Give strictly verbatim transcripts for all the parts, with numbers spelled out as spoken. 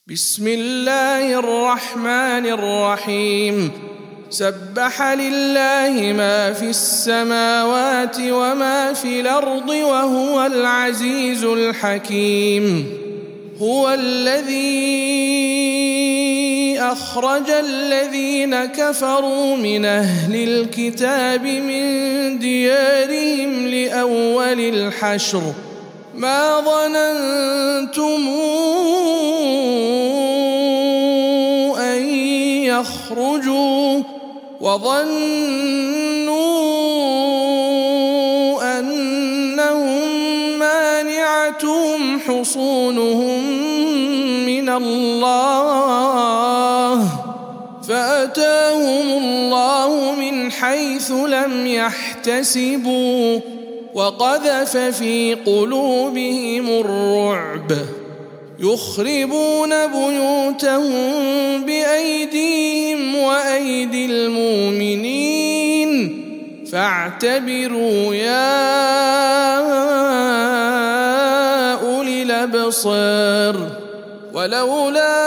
بسم الله الرحمن الرحيم سبح لله ما في السماوات وما في الأرض وهو العزيز الحكيم هو الذي أخرج الذين كفروا من أهل الكتاب من ديارهم لأول الحشر ما ظننتم أن يخرجوا وظنوا أنهم مانعتهم حصونهم من الله فأتاهم الله من حيث لم يحتسبوا وقذف في قلوبهم الرعب يخربون بيوتهم بأيديهم وأيدي المؤمنين فاعتبروا يا أولي الأبصار ولولا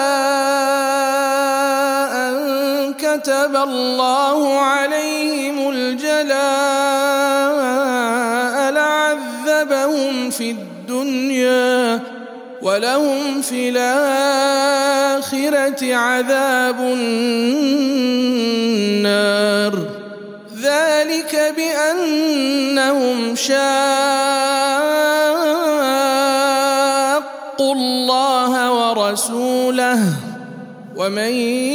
أن كتب الله عليهم الجلاء لعذبهم في الدنيا ولهم في الآخرة عذاب النار ذلك بأنهم شاقوا الله ورسوله ومن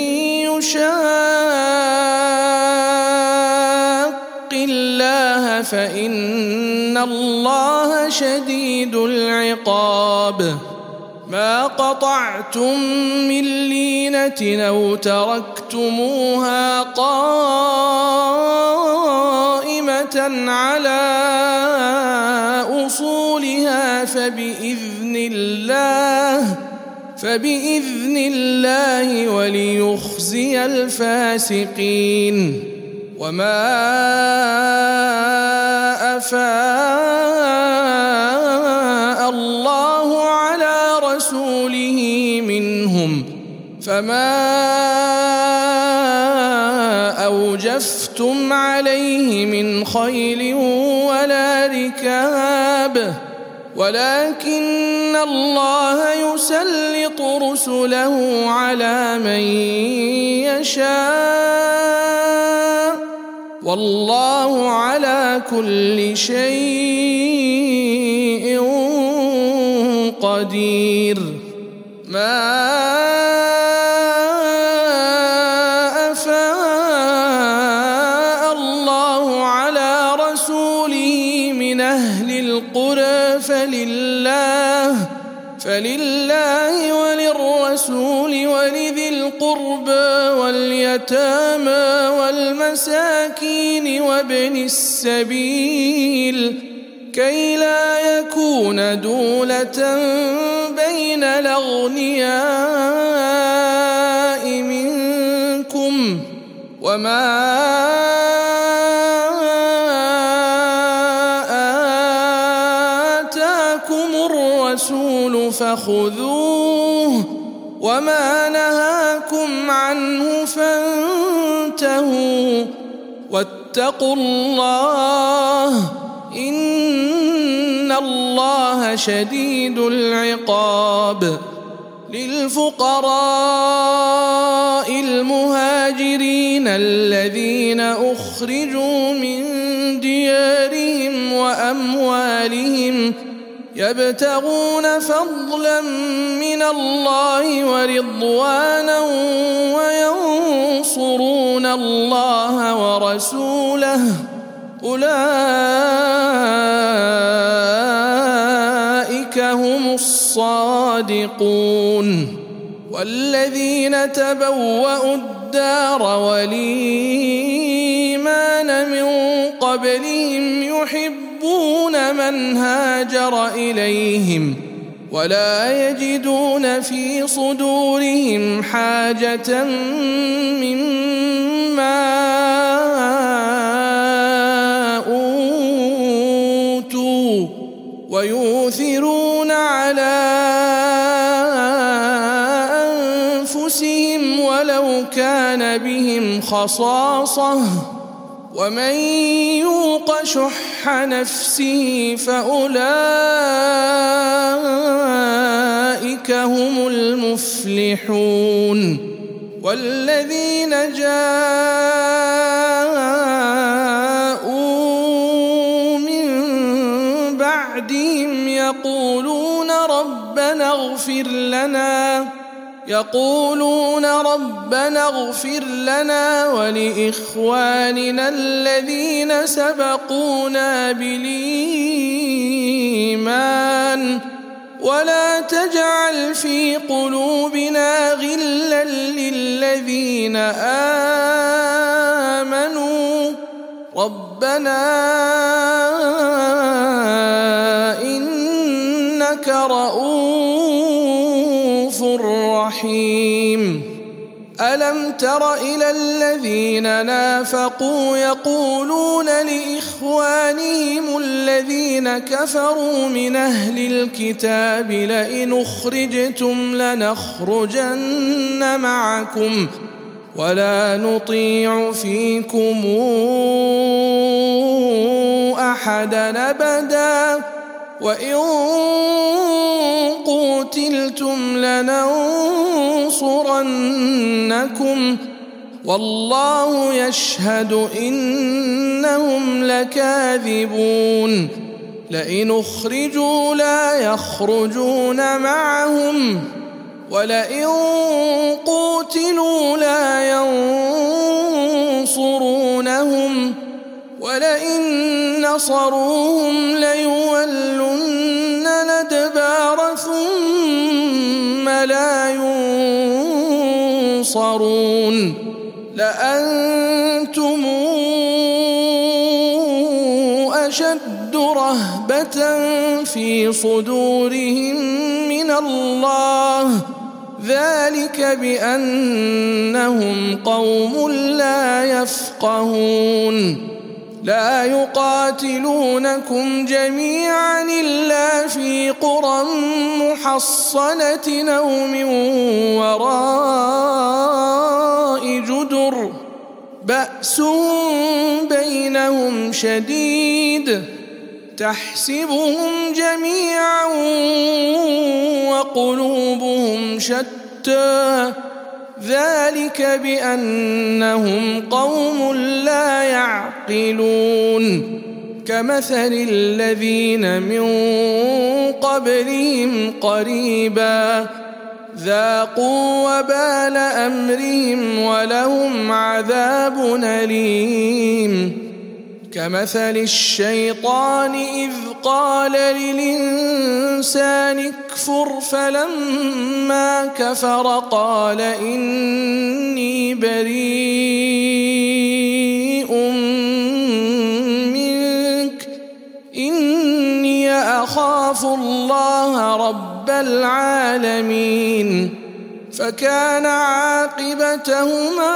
يشاق الله فإن الله شديد العقاب ما قطعتم من لينة أو تركتموها قائمة على أصولها فبإذن الله فبإذن الله وليخزي الفاسقين وما أفاء الله على رسوله منهم فما أوجفتم عليه من خيل ولا ركاب ولكن الله يسلط رسله على من يشاء والله على كل شيء قدير ما أفاء الله على رسوله من أهل القرى فلله فلله وللرسول ولذي القربى واليتامى والمساكين وابن السبيل كي لا يكون دولة بين الأغنياء منكم وما الرسول فخذوه وما نهاكم عنه فانتهوا واتقوا الله إن الله شديد العقاب للفقراء المهاجرين الذين أخرجوا من ديارهم وأموالهم يبتغون فضلا من الله ورضوانا وينصرون الله ورسوله أولئك هم الصادقون والذين تبوأوا الدار والإيمان من قبلهم يحبون من هاجر إليهم ولا يجدون في صدورهم حاجة مما أوتوا ويؤثرون على أنفسهم ولو كان بهم خصاصة ومن يوق شح نفسه فأولئك هم المفلحون والذين جاءوا من بعدهم يقولون ربنا اغفر لنا يقولون ربنا اغفر لنا ولإخواننا الذين سبقونا بالإيمان ولا تجعل في قلوبنا غلا للذين آمنوا ربنا إنك رؤوف رحيم. ألم تر إلى الذين نافقوا يقولون لإخوانهم الذين كفروا من أهل الكتاب لئن أخرجتم لنخرجن معكم ولا نطيع فيكم أحدا أبدا وإن قوتلتم لننصرنكم والله يشهد إنهم لكاذبون. لئن أخرجوا لا يخرجون معهم ولئن قوتلوا لا ينصرونهم ولئن نصروهم ليولن الأدبار ثم لا ينصرون لأنتم أشد رهبة في صدورهم من الله ذلك بأنهم قوم لا يفقهون. لا يقاتلونكم جميعا إلا في قرى محصنة أو من وراء جدر بأسهم بينهم شديد تحسبهم جميعا وقلوبهم شتى ذلك بأنهم قوم لا يعقلون. كمثل الذين من قبلهم قريبا ذاقوا وبال أمرهم ولهم عذاب أليم. كمثل الشيطان إذ قال للإنسان اكفر فلما كفر قال إني بريء منك إني أخاف الله رب العالمين. فكان عاقبتهما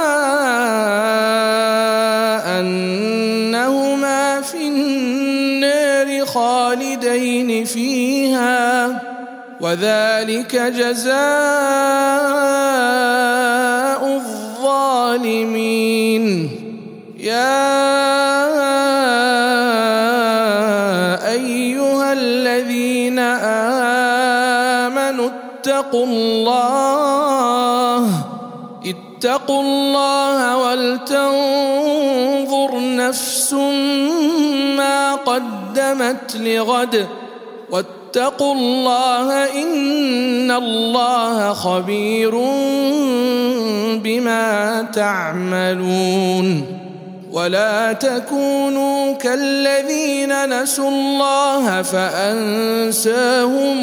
أنهما في النار خالدين فيها وذلك جزاء الظالمين. يا أيها الذين آمنوا اتقوا الله اتقوا الله ولتنظر نفس ما قدمت لغد واتقوا الله إن الله خبير بما تعملون. ولا تكونوا كالذين نسوا الله فأنساهم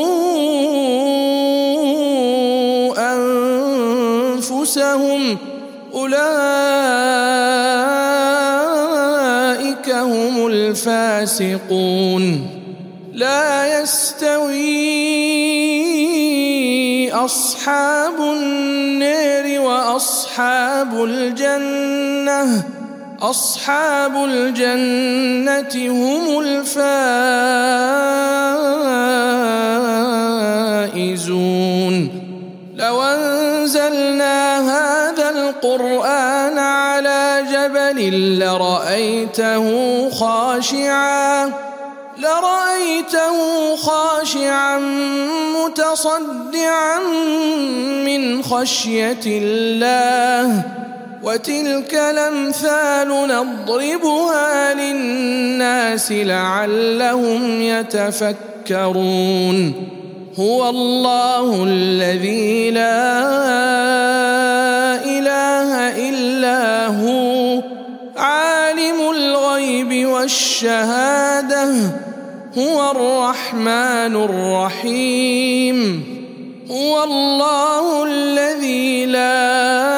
أنفسهم أولئك هم الفاسقون. لا يستوي أصحاب النار وأصحاب الجنة أصحاب الجنة هم الفائزون. لو أنزلنا هذا القرآن على جبل لرأيته خاشعا لرأيته خاشعا متصدعا من خشية الله وتلك الأمثال نضربها للناس لعلهم يتفكرون هو الله الذي لا إله إلا هو عالم الغيب والشهادة هو الرحمن الرحيم هو الله الذي لا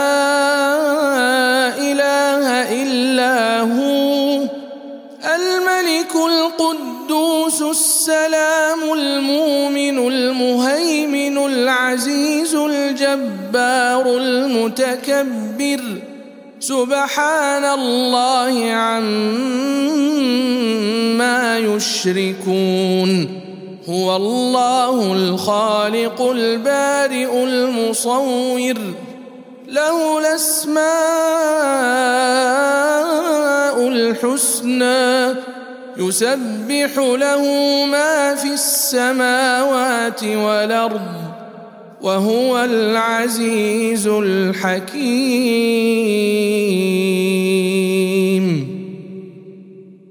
إله إلا هو الملك القدوس السلام المؤمن المهيمن العزيز الجبار المتكبر سبحان الله عما يشركون هو الله الخالق البارئ المصور له الأسماء الحسنى يسبح له ما في السماوات والأرض وهو العزيز الحكيم.